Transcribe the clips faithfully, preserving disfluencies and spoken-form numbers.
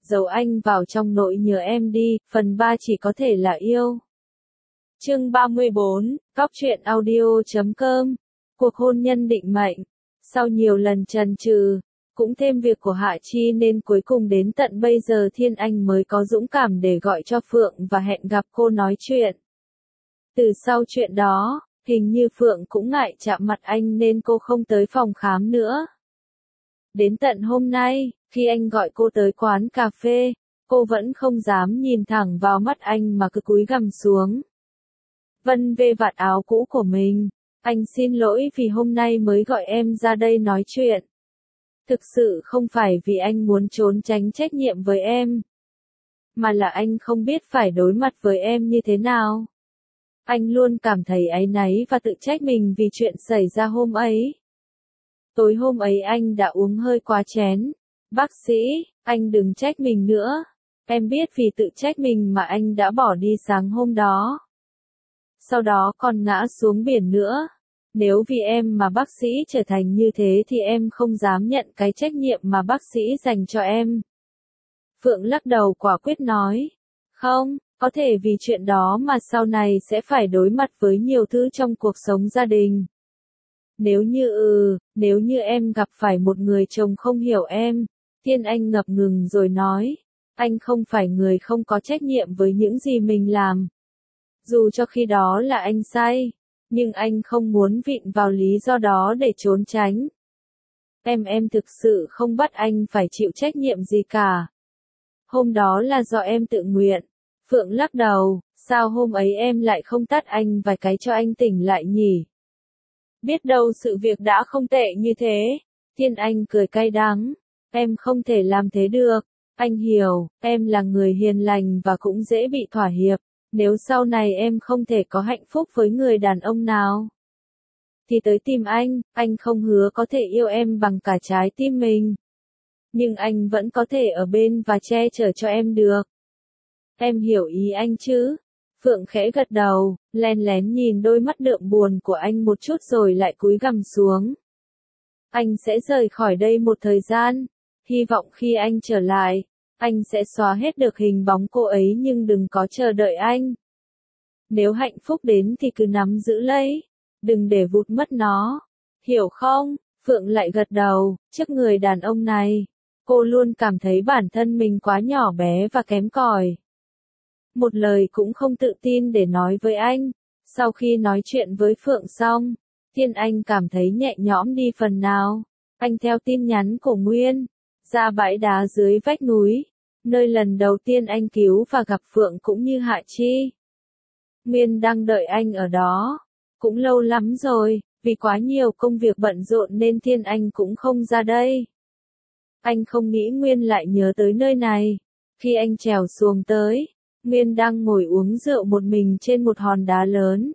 giấu anh vào trong nỗi nhớ em đi, phần ba chỉ có thể là yêu. Chương ba mươi bốn, Góc truyện audio chấm com. Cuộc hôn nhân định mệnh. Sau nhiều lần chần chừ, cũng thêm việc của Hạ Chi nên cuối cùng đến tận bây giờ Thiên Anh mới có dũng cảm để gọi cho Phượng và hẹn gặp cô nói chuyện. Từ sau chuyện đó, hình như Phượng cũng ngại chạm mặt anh nên cô không tới phòng khám nữa. Đến tận hôm nay, khi anh gọi cô tới quán cà phê, cô vẫn không dám nhìn thẳng vào mắt anh mà cứ cúi gằm xuống. Vân vê vạt áo cũ của mình. Anh xin lỗi vì hôm nay mới gọi em ra đây nói chuyện. Thực sự không phải vì anh muốn trốn tránh trách nhiệm với em, mà là anh không biết phải đối mặt với em như thế nào. Anh luôn cảm thấy áy náy và tự trách mình vì chuyện xảy ra hôm ấy. Tối hôm ấy anh đã uống hơi quá chén. Bác sĩ, anh đừng trách mình nữa. Em biết vì tự trách mình mà anh đã bỏ đi sáng hôm đó. Sau đó còn ngã xuống biển nữa. Nếu vì em mà bác sĩ trở thành như thế thì em không dám nhận cái trách nhiệm mà bác sĩ dành cho em. Phượng lắc đầu quả quyết nói. Không, có thể vì chuyện đó mà sau này sẽ phải đối mặt với nhiều thứ trong cuộc sống gia đình. Nếu như ừ, nếu như em gặp phải một người chồng không hiểu em, Thiên Anh ngập ngừng rồi nói. Anh không phải người không có trách nhiệm với những gì mình làm. Dù cho khi đó là anh sai, nhưng anh không muốn vịn vào lý do đó để trốn tránh. Em em thực sự không bắt anh phải chịu trách nhiệm gì cả. Hôm đó là do em tự nguyện. Phượng lắc đầu, sao hôm ấy em lại không tát anh vài cái cho anh tỉnh lại nhỉ? Biết đâu sự việc đã không tệ như thế. Thiên Anh cười cay đắng. Em không thể làm thế được. Anh hiểu, em là người hiền lành và cũng dễ bị thỏa hiệp. Nếu sau này em không thể có hạnh phúc với người đàn ông nào, thì tới tìm anh, anh không hứa có thể yêu em bằng cả trái tim mình. Nhưng anh vẫn có thể ở bên và che chở cho em được. Em hiểu ý anh chứ? Phượng khẽ gật đầu, len lén nhìn đôi mắt đượm buồn của anh một chút rồi lại cúi gằm xuống. Anh sẽ rời khỏi đây một thời gian. Hy vọng khi anh trở lại, anh sẽ xóa hết được hình bóng cô ấy nhưng đừng có chờ đợi anh. Nếu hạnh phúc đến thì cứ nắm giữ lấy, đừng để vụt mất nó. Hiểu không? Phượng lại gật đầu, trước người đàn ông này, cô luôn cảm thấy bản thân mình quá nhỏ bé và kém cỏi. Một lời cũng không tự tin để nói với anh. Sau khi nói chuyện với Phượng xong, Thiên Anh cảm thấy nhẹ nhõm đi phần nào. Anh theo tin nhắn của Nguyên, ra bãi đá dưới vách núi, nơi lần đầu tiên anh cứu và gặp Phượng cũng như Hạ Chi. Nguyên đang đợi anh ở đó. Cũng lâu lắm rồi, vì quá nhiều công việc bận rộn nên Thiên Anh cũng không ra đây. Anh không nghĩ Nguyên lại nhớ tới nơi này. Khi anh trèo xuồng tới, Nguyên đang ngồi uống rượu một mình trên một hòn đá lớn.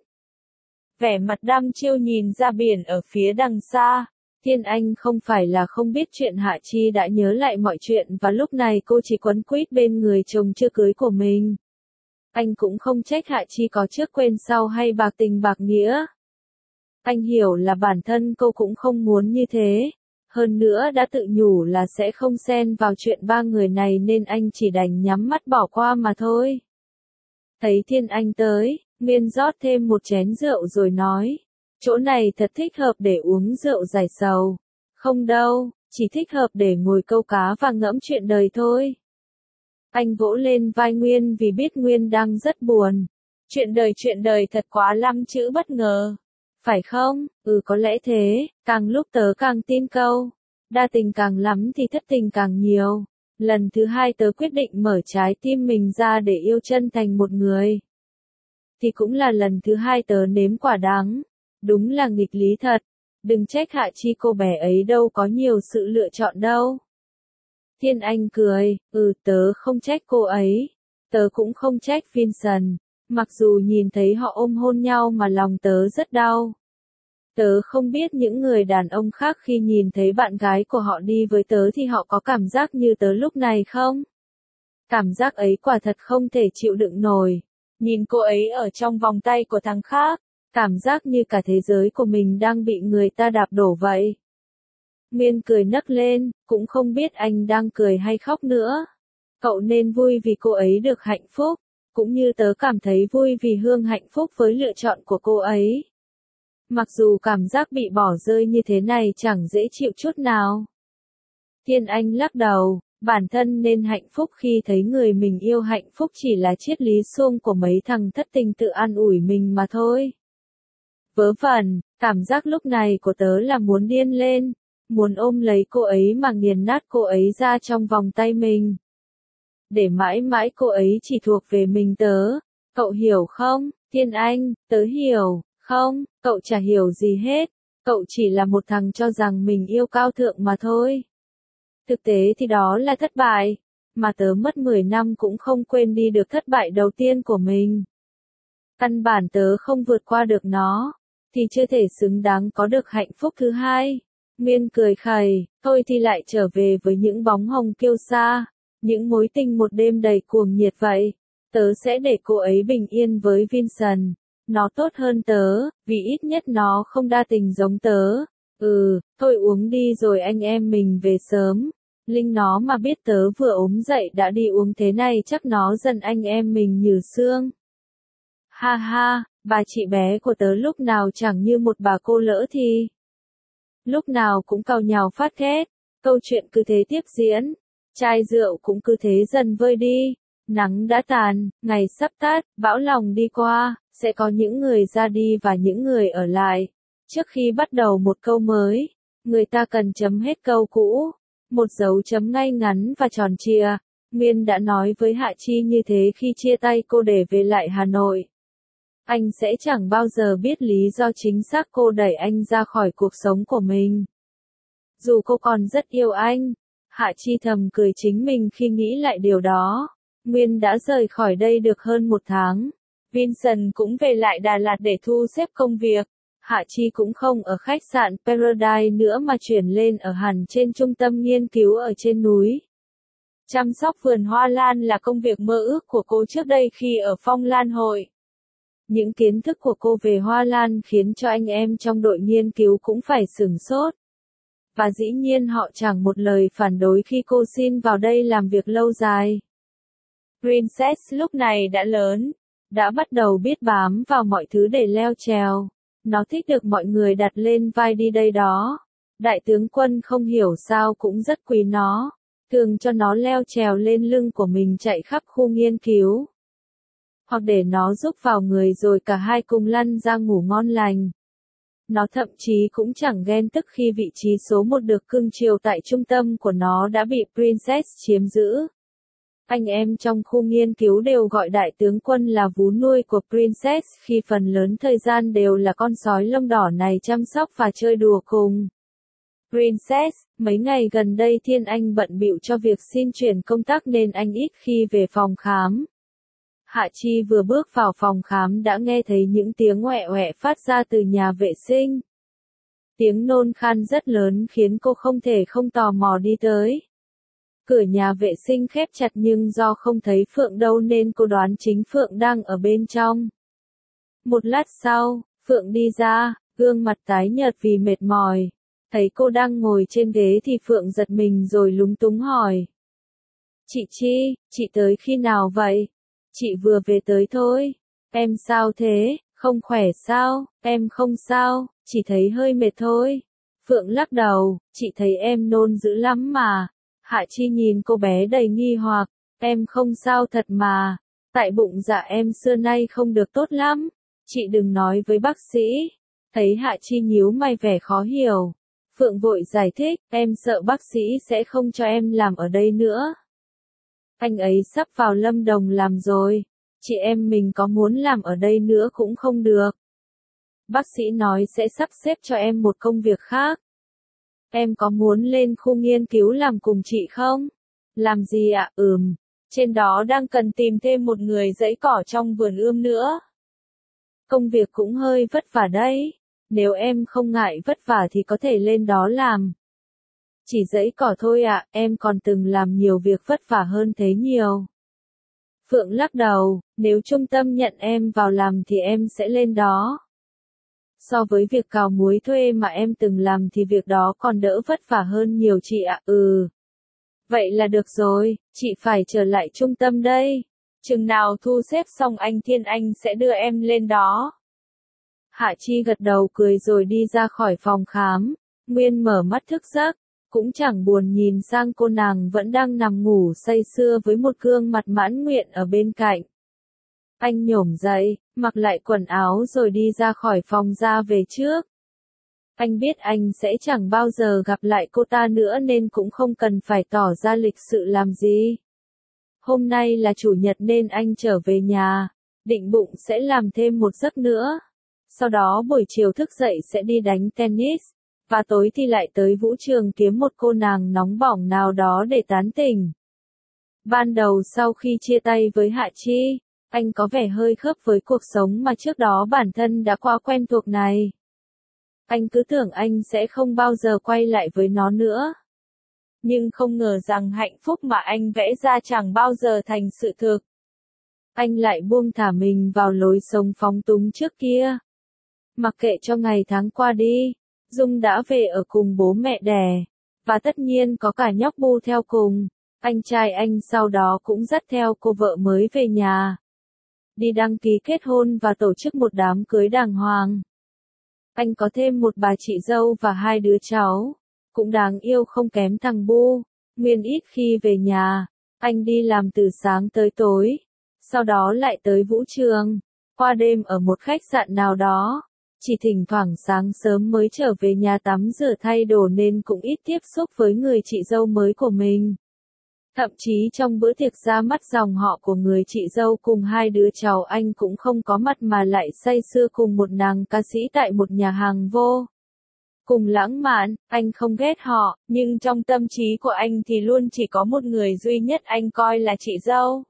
Vẻ mặt đăm chiêu nhìn ra biển ở phía đằng xa. Thiên Anh không phải là không biết chuyện Hạ Chi đã nhớ lại mọi chuyện và lúc này cô chỉ quấn quýt bên người chồng chưa cưới của mình. Anh cũng không trách Hạ Chi có trước quên sau hay bạc tình bạc nghĩa. Anh hiểu là bản thân cô cũng không muốn như thế. Hơn nữa đã tự nhủ là sẽ không xen vào chuyện ba người này nên anh chỉ đành nhắm mắt bỏ qua mà thôi. Thấy Thiên Anh tới, Miên rót thêm một chén rượu rồi nói. Chỗ này thật thích hợp để uống rượu giải sầu. Không đâu, chỉ thích hợp để ngồi câu cá và ngẫm chuyện đời thôi. Anh vỗ lên vai Nguyên vì biết Nguyên đang rất buồn. Chuyện đời chuyện đời thật quá lắm chữ bất ngờ. Phải không? Ừ có lẽ thế, càng lúc tớ càng tin câu. Đa tình càng lắm thì thất tình càng nhiều. Lần thứ hai tớ quyết định mở trái tim mình ra để yêu chân thành một người. Thì cũng là lần thứ hai tớ nếm quả đắng. Đúng là nghịch lý thật. Đừng trách Hạ Chi, cô bé ấy đâu có nhiều sự lựa chọn đâu. Thiên Anh cười, ừ tớ không trách cô ấy. Tớ cũng không trách Vincent. Mặc dù nhìn thấy họ ôm hôn nhau mà lòng tớ rất đau. Tớ không biết những người đàn ông khác khi nhìn thấy bạn gái của họ đi với tớ thì họ có cảm giác như tớ lúc này không? Cảm giác ấy quả thật không thể chịu đựng nổi. Nhìn cô ấy ở trong vòng tay của thằng khác. Cảm giác như cả thế giới của mình đang bị người ta đạp đổ vậy. Miên cười nấc lên, cũng không biết anh đang cười hay khóc nữa. Cậu nên vui vì cô ấy được hạnh phúc, cũng như tớ cảm thấy vui vì Hương hạnh phúc với lựa chọn của cô ấy. Mặc dù cảm giác bị bỏ rơi như thế này chẳng dễ chịu chút nào. Thiên Anh lắc đầu, bản thân nên hạnh phúc khi thấy người mình yêu hạnh phúc chỉ là triết lý suông của mấy thằng thất tình tự an ủi mình mà thôi. Vớ vẩn, cảm giác lúc này của tớ là muốn điên lên, muốn ôm lấy cô ấy mà nghiền nát cô ấy ra trong vòng tay mình. Để mãi mãi cô ấy chỉ thuộc về mình tớ, cậu hiểu không, Thiên Anh, tớ hiểu, không, cậu chả hiểu gì hết, cậu chỉ là một thằng cho rằng mình yêu cao thượng mà thôi. Thực tế thì đó là thất bại, mà tớ mất mười năm cũng không quên đi được thất bại đầu tiên của mình. Căn bản tớ không vượt qua được nó, thì chưa thể xứng đáng có được hạnh phúc thứ hai. Nguyên cười khẩy, thôi thì lại trở về với những bóng hồng kiêu sa, những mối tình một đêm đầy cuồng nhiệt vậy. Tớ sẽ để cô ấy bình yên với Vincent, nó tốt hơn tớ, vì ít nhất nó không đa tình giống tớ. Ừ, thôi uống đi rồi anh em mình về sớm. Linh nó mà biết tớ vừa ốm dậy đã đi uống thế này chắc nó giận anh em mình như xương. Ha ha, bà chị bé của tớ lúc nào chẳng như một bà cô lỡ thì. Lúc nào cũng càu nhàu phát thét, câu chuyện cứ thế tiếp diễn, chai rượu cũng cứ thế dần vơi đi, nắng đã tàn, ngày sắp tắt, bão lòng đi qua, sẽ có những người ra đi và những người ở lại. Trước khi bắt đầu một câu mới, người ta cần chấm hết câu cũ, một dấu chấm ngay ngắn và tròn trịa. Nguyên đã nói với Hạ Chi như thế khi chia tay cô để về lại Hà Nội. Anh sẽ chẳng bao giờ biết lý do chính xác cô đẩy anh ra khỏi cuộc sống của mình. Dù cô còn rất yêu anh, Hạ Chi thầm cười chính mình khi nghĩ lại điều đó. Nguyên đã rời khỏi đây được hơn một tháng. Vincent cũng về lại Đà Lạt để thu xếp công việc. Hạ Chi cũng không ở khách sạn Paradise nữa mà chuyển lên ở hẳn trên trung tâm nghiên cứu ở trên núi. Chăm sóc vườn hoa lan là công việc mơ ước của cô trước đây khi ở Phong Lan Hội. Những kiến thức của cô về hoa lan khiến cho anh em trong đội nghiên cứu cũng phải sửng sốt. Và dĩ nhiên họ chẳng một lời phản đối khi cô xin vào đây làm việc lâu dài. Princess lúc này đã lớn, đã bắt đầu biết bám vào mọi thứ để leo trèo. Nó thích được mọi người đặt lên vai đi đây đó. Đại tướng Quân không hiểu sao cũng rất quý nó, thường cho nó leo trèo lên lưng của mình chạy khắp khu nghiên cứu. Hoặc để nó giúp vào người rồi cả hai cùng lăn ra ngủ ngon lành. Nó thậm chí cũng chẳng ghen tức khi vị trí số một được cưng chiều tại trung tâm của nó đã bị Princess chiếm giữ. Anh em trong khu nghiên cứu đều gọi đại tướng Quân là vú nuôi của Princess khi phần lớn thời gian đều là con sói lông đỏ này chăm sóc và chơi đùa cùng Princess. Mấy ngày gần đây Thiên Anh bận bịu cho việc xin chuyển công tác nên anh ít khi về phòng khám. Hạ Chi vừa bước vào phòng khám đã nghe thấy những tiếng oẹ oẹ phát ra từ nhà vệ sinh. Tiếng nôn khan rất lớn khiến cô không thể không tò mò đi tới. Cửa nhà vệ sinh khép chặt nhưng do không thấy Phượng đâu nên cô đoán chính Phượng đang ở bên trong. Một lát sau, Phượng đi ra, gương mặt tái nhợt vì mệt mỏi. Thấy cô đang ngồi trên ghế thì Phượng giật mình rồi lúng túng hỏi. Chị Chi, chị tới khi nào vậy? Chị vừa về tới thôi. Em sao thế, không khỏe sao? Em không sao, chỉ thấy hơi mệt thôi. Phượng lắc đầu, chị thấy em nôn dữ lắm mà. Hạ Chi nhìn cô bé đầy nghi hoặc, em không sao thật mà. Tại bụng dạ em xưa nay không được tốt lắm. Chị đừng nói với bác sĩ. Thấy Hạ Chi nhíu mày vẻ khó hiểu. Phượng vội giải thích, em sợ bác sĩ sẽ không cho em làm ở đây nữa. Anh ấy sắp vào Lâm Đồng làm rồi, chị em mình có muốn làm ở đây nữa cũng không được. Bác sĩ nói sẽ sắp xếp cho em một công việc khác. Em có muốn lên khu nghiên cứu làm cùng chị không? Làm gì ạ? À? Ừm, trên đó đang cần tìm thêm một người giẫy cỏ trong vườn ươm nữa. Công việc cũng hơi vất vả đấy, nếu em không ngại vất vả thì có thể lên đó làm. Chỉ giẫy cỏ thôi ạ, à, em còn từng làm nhiều việc vất vả hơn thế nhiều. Phượng lắc đầu, nếu trung tâm nhận em vào làm thì em sẽ lên đó. So với việc cào muối thuê mà em từng làm thì việc đó còn đỡ vất vả hơn nhiều chị ạ. À. Ừ. Vậy là được rồi, chị phải trở lại trung tâm đây. Chừng nào thu xếp xong anh Thiên Anh sẽ đưa em lên đó. Hạ Chi gật đầu cười rồi đi ra khỏi phòng khám. Nguyên mở mắt thức giấc, cũng chẳng buồn nhìn sang cô nàng vẫn đang nằm ngủ say sưa với một gương mặt mãn nguyện ở bên cạnh. Anh nhổm dậy, mặc lại quần áo rồi đi ra khỏi phòng ra về trước. Anh biết anh sẽ chẳng bao giờ gặp lại cô ta nữa nên cũng không cần phải tỏ ra lịch sự làm gì. Hôm nay là chủ nhật nên anh trở về nhà, định bụng sẽ làm thêm một giấc nữa. Sau đó buổi chiều thức dậy sẽ đi đánh tennis, và tối thì lại tới vũ trường kiếm một cô nàng nóng bỏng nào đó để tán tỉnh. Ban đầu sau khi chia tay với Hạ Chi, anh có vẻ hơi khớp với cuộc sống mà trước đó bản thân đã qua quen thuộc này. Anh cứ tưởng anh sẽ không bao giờ quay lại với nó nữa. Nhưng không ngờ rằng hạnh phúc mà anh vẽ ra chẳng bao giờ thành sự thực. Anh lại buông thả mình vào lối sống phóng túng trước kia. Mặc kệ cho ngày tháng qua đi, Dung đã về ở cùng bố mẹ đẻ, và tất nhiên có cả nhóc Bu theo cùng. Anh trai anh sau đó cũng dắt theo cô vợ mới về nhà, đi đăng ký kết hôn và tổ chức một đám cưới đàng hoàng. Anh có thêm một bà chị dâu và hai đứa cháu, cũng đáng yêu không kém thằng Bu. Nguyên ít khi về nhà, anh đi làm từ sáng tới tối, sau đó lại tới vũ trường, qua đêm ở một khách sạn nào đó. Chỉ thỉnh thoảng sáng sớm mới trở về nhà tắm rửa thay đồ nên cũng ít tiếp xúc với người chị dâu mới của mình. Thậm chí trong bữa tiệc ra mắt dòng họ của người chị dâu cùng hai đứa cháu anh cũng không có mặt mà lại say sưa cùng một nàng ca sĩ tại một nhà hàng vô cùng lãng mạn. Anh không ghét họ, nhưng trong tâm trí của anh thì luôn chỉ có một người duy nhất anh coi là chị dâu.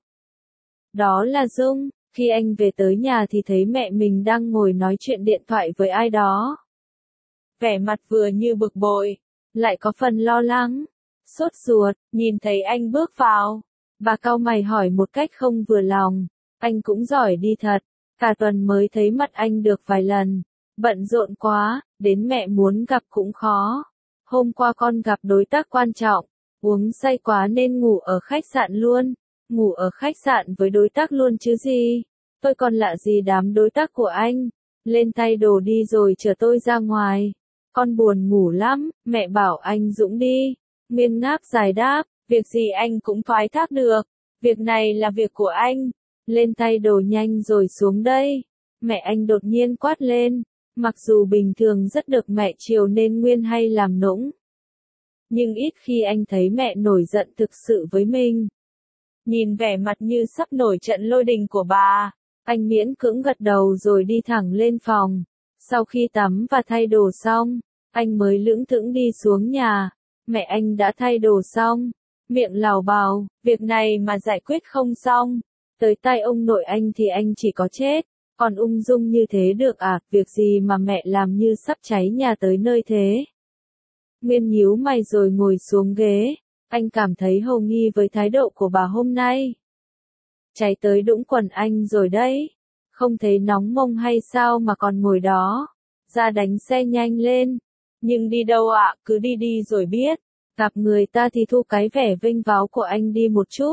Đó là Dung. Khi anh về tới nhà thì thấy mẹ mình đang ngồi nói chuyện điện thoại với ai đó. Vẻ mặt vừa như bực bội, lại có phần lo lắng, sốt ruột. Nhìn thấy anh bước vào, bà cau mày hỏi một cách không vừa lòng. Anh cũng giỏi đi thật, cả tuần mới thấy mặt anh được vài lần. Bận rộn quá, đến mẹ muốn gặp cũng khó. Hôm qua con gặp đối tác quan trọng, uống say quá nên ngủ ở khách sạn luôn. Ngủ ở khách sạn với đối tác luôn chứ gì. Tôi còn lạ gì đám đối tác của anh. Lên thay đồ đi rồi chở tôi ra ngoài. Con buồn ngủ lắm, mẹ bảo anh Dũng đi. Nguyên ngáp dài đáp, việc gì anh cũng thoái thác được. Việc này là việc của anh. Lên thay đồ nhanh rồi xuống đây. Mẹ anh đột nhiên quát lên. Mặc dù bình thường rất được mẹ chiều nên Nguyên hay làm nũng. Nhưng ít khi anh thấy mẹ nổi giận thực sự với mình. Nhìn vẻ mặt như sắp nổi trận lôi đình của bà, anh miễn cưỡng gật đầu rồi đi thẳng lên phòng. Sau khi tắm và thay đồ xong, anh mới lững thững đi xuống nhà. Mẹ anh đã thay đồ xong, miệng lào bào, việc này mà giải quyết không xong, tới tay ông nội anh thì anh chỉ có chết. Còn ung dung như thế được à, việc gì mà mẹ làm như sắp cháy nhà tới nơi thế. Nguyên nhíu mày rồi ngồi xuống ghế. Anh cảm thấy hồ nghi với thái độ của bà hôm nay. Cháy tới đũng quần anh rồi đấy. Không thấy nóng mông hay sao mà còn ngồi đó. Ra đánh xe nhanh lên. Nhưng đi đâu ạ, à? Cứ đi đi rồi biết. Gặp người ta thì thu cái vẻ vênh váo của anh đi một chút.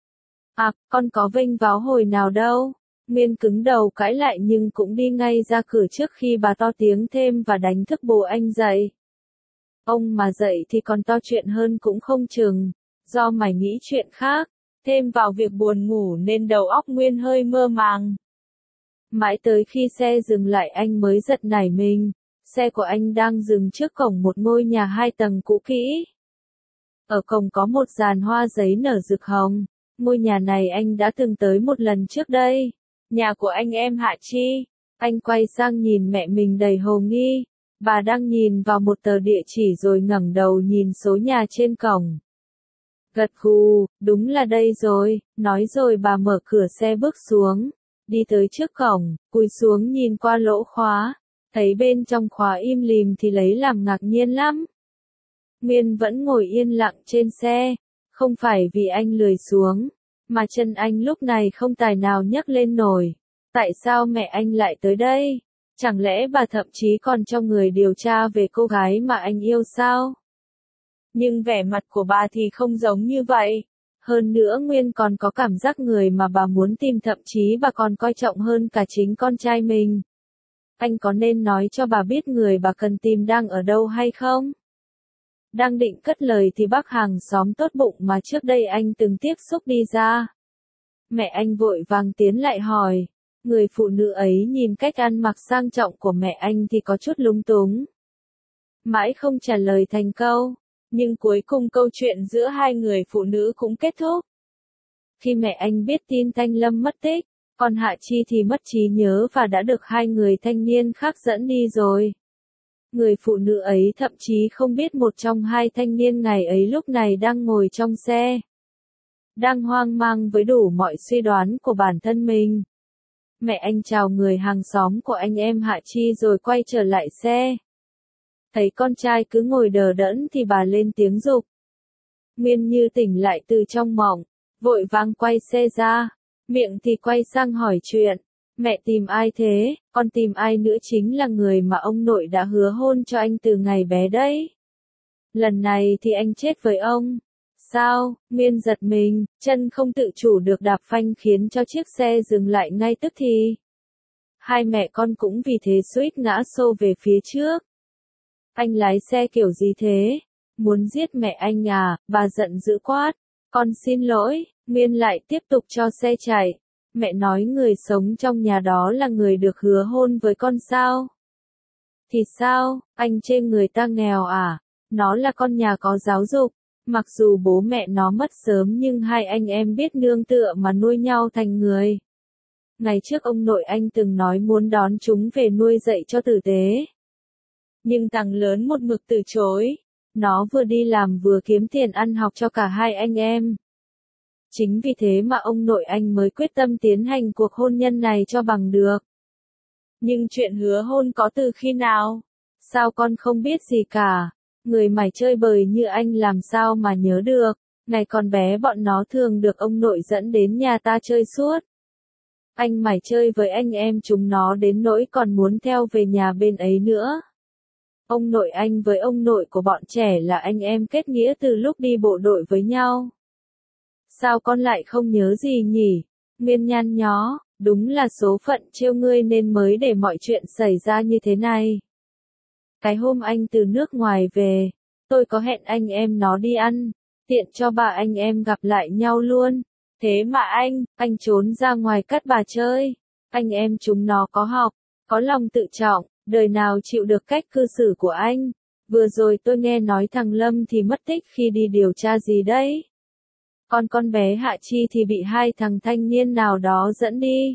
À, con có vênh váo hồi nào đâu. Nguyên cứng đầu cãi lại nhưng cũng đi ngay ra cửa trước khi bà to tiếng thêm và đánh thức bố anh dậy. Ông mà dậy thì còn to chuyện hơn cũng không chừng, do mày nghĩ chuyện khác, thêm vào việc buồn ngủ nên đầu óc Nguyên hơi mơ màng. Mãi tới khi xe dừng lại anh mới giật nảy mình, xe của anh đang dừng trước cổng một ngôi nhà hai tầng cũ kỹ. Ở cổng có một dàn hoa giấy nở rực hồng, ngôi nhà này anh đã từng tới một lần trước đây, nhà của anh em Hạ Chi. Anh quay sang nhìn mẹ mình đầy hồ nghi. Bà đang nhìn vào một tờ địa chỉ rồi ngẩng đầu nhìn số nhà trên cổng. Gật gù, đúng là đây rồi, nói rồi bà mở cửa xe bước xuống, đi tới trước cổng, cúi xuống nhìn qua lỗ khóa, thấy bên trong khóa im lìm thì lấy làm ngạc nhiên lắm. Nguyên vẫn ngồi yên lặng trên xe, không phải vì anh lười xuống, mà chân anh lúc này không tài nào nhấc lên nổi. Tại sao mẹ anh lại tới đây? Chẳng lẽ bà thậm chí còn trong người điều tra về cô gái mà anh yêu sao? Nhưng vẻ mặt của bà thì không giống như vậy. Hơn nữa Nguyên còn có cảm giác người mà bà muốn tìm thậm chí bà còn coi trọng hơn cả chính con trai mình. Anh có nên nói cho bà biết người bà cần tìm đang ở đâu hay không? Đang định cất lời thì bác hàng xóm tốt bụng mà trước đây anh từng tiếp xúc đi ra. Mẹ anh vội vàng tiến lại hỏi. Người phụ nữ ấy nhìn cách ăn mặc sang trọng của mẹ anh thì có chút lúng túng. Mãi không trả lời thành câu. Nhưng cuối cùng câu chuyện giữa hai người phụ nữ cũng kết thúc. Khi mẹ anh biết tin Thanh Lâm mất tích, còn Hạ Chi thì mất trí nhớ và đã được hai người thanh niên khác dẫn đi rồi. Người phụ nữ ấy thậm chí không biết một trong hai thanh niên ngày ấy lúc này đang ngồi trong xe. Đang hoang mang với đủ mọi suy đoán của bản thân mình. Mẹ anh chào người hàng xóm của anh em Hạ Chi rồi quay trở lại xe. Thấy con trai cứ ngồi đờ đẫn thì bà lên tiếng giục. Nguyên như tỉnh lại từ trong mộng, vội vàng quay xe ra, miệng thì quay sang hỏi chuyện. Mẹ tìm ai thế? Con tìm ai nữa chính là người mà ông nội đã hứa hôn cho anh từ ngày bé đấy. Lần này thì anh chết với ông. Sao? Nguyên giật mình, chân không tự chủ được đạp phanh khiến cho chiếc xe dừng lại ngay tức thì. Hai mẹ con cũng vì thế suýt ngã xô về phía trước. Anh lái xe kiểu gì thế? Muốn giết mẹ anh à? Bà giận dữ quát. Con xin lỗi. Nguyên lại tiếp tục cho xe chạy. Mẹ nói người sống trong nhà đó là người được hứa hôn với con sao? Thì sao? Anh chê người ta nghèo à? Nó là con nhà có giáo dục. Mặc dù bố mẹ nó mất sớm nhưng hai anh em biết nương tựa mà nuôi nhau thành người. Ngày trước ông nội anh từng nói muốn đón chúng về nuôi dạy cho tử tế. Nhưng thằng lớn một mực từ chối. Nó vừa đi làm vừa kiếm tiền ăn học cho cả hai anh em. Chính vì thế mà ông nội anh mới quyết tâm tiến hành cuộc hôn nhân này cho bằng được. Nhưng chuyện hứa hôn có từ khi nào? Sao con không biết gì cả? Người mải chơi bời như anh làm sao mà nhớ được? Ngày còn bé bọn nó thường được ông nội dẫn đến nhà ta chơi suốt. Anh mải chơi với anh em chúng nó đến nỗi còn muốn theo về nhà bên ấy nữa. Ông nội anh với ông nội của bọn trẻ là anh em kết nghĩa từ lúc đi bộ đội với nhau. Sao con lại không nhớ gì nhỉ? Nguyên nhăn nhó, đúng là số phận trêu ngươi nên mới để mọi chuyện xảy ra như thế này. Cái hôm anh từ nước ngoài về, tôi có hẹn anh em nó đi ăn, tiện cho ba anh em gặp lại nhau luôn. Thế mà anh, anh trốn ra ngoài Cát Bà chơi. Anh em chúng nó có học, có lòng tự trọng, đời nào chịu được cách cư xử của anh. Vừa rồi tôi nghe nói thằng Lâm thì mất tích khi đi điều tra gì đấy. Còn con bé Hạ Chi thì bị hai thằng thanh niên nào đó dẫn đi.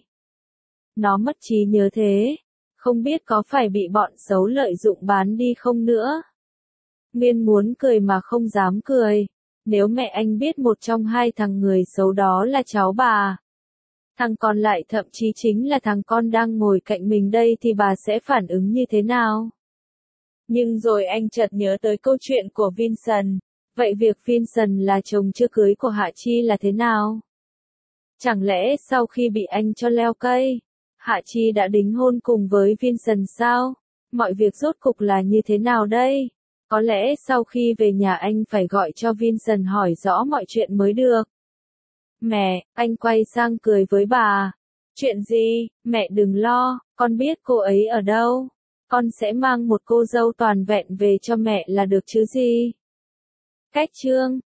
Nó mất trí nhớ thế. Không biết có phải bị bọn xấu lợi dụng bán đi không nữa. Nguyên muốn cười mà không dám cười. Nếu mẹ anh biết một trong hai thằng người xấu đó là cháu bà. Thằng còn lại thậm chí chính là thằng con đang ngồi cạnh mình đây thì bà sẽ phản ứng như thế nào? Nhưng rồi anh chợt nhớ tới câu chuyện của Vincent. Vậy việc Vincent là chồng chưa cưới của Hạ Chi là thế nào? Chẳng lẽ sau khi bị anh cho leo cây, Hạ Chi đã đính hôn cùng với Vincent sao? Mọi việc rốt cục là như thế nào đây? Có lẽ sau khi về nhà anh phải gọi cho Vincent hỏi rõ mọi chuyện mới được. Mẹ, anh quay sang cười với bà. Chuyện gì? Mẹ đừng lo, con biết cô ấy ở đâu. Con sẽ mang một cô dâu toàn vẹn về cho mẹ là được chứ gì? Cách chương